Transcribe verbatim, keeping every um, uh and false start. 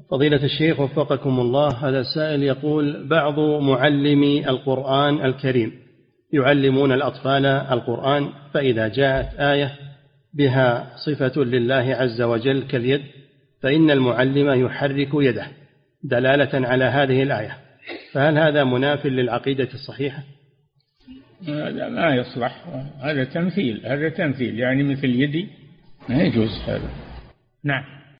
فضيلة الشيخ وفقكم الله، هذا السائل يقول: بعض معلمي القرآن الكريم يعلمون الأطفال القرآن، فإذا جاءت آية بها صفة لله عز وجل كاليد فإن المعلم يحرك يده دلالة على هذه الآية، فهل هذا مناف للعقيدة الصحيحة؟ هذا ما يصلح، هذا تمثيل، هذا تمثيل يعني مثل يدي، ما يجوز هذا. نعم.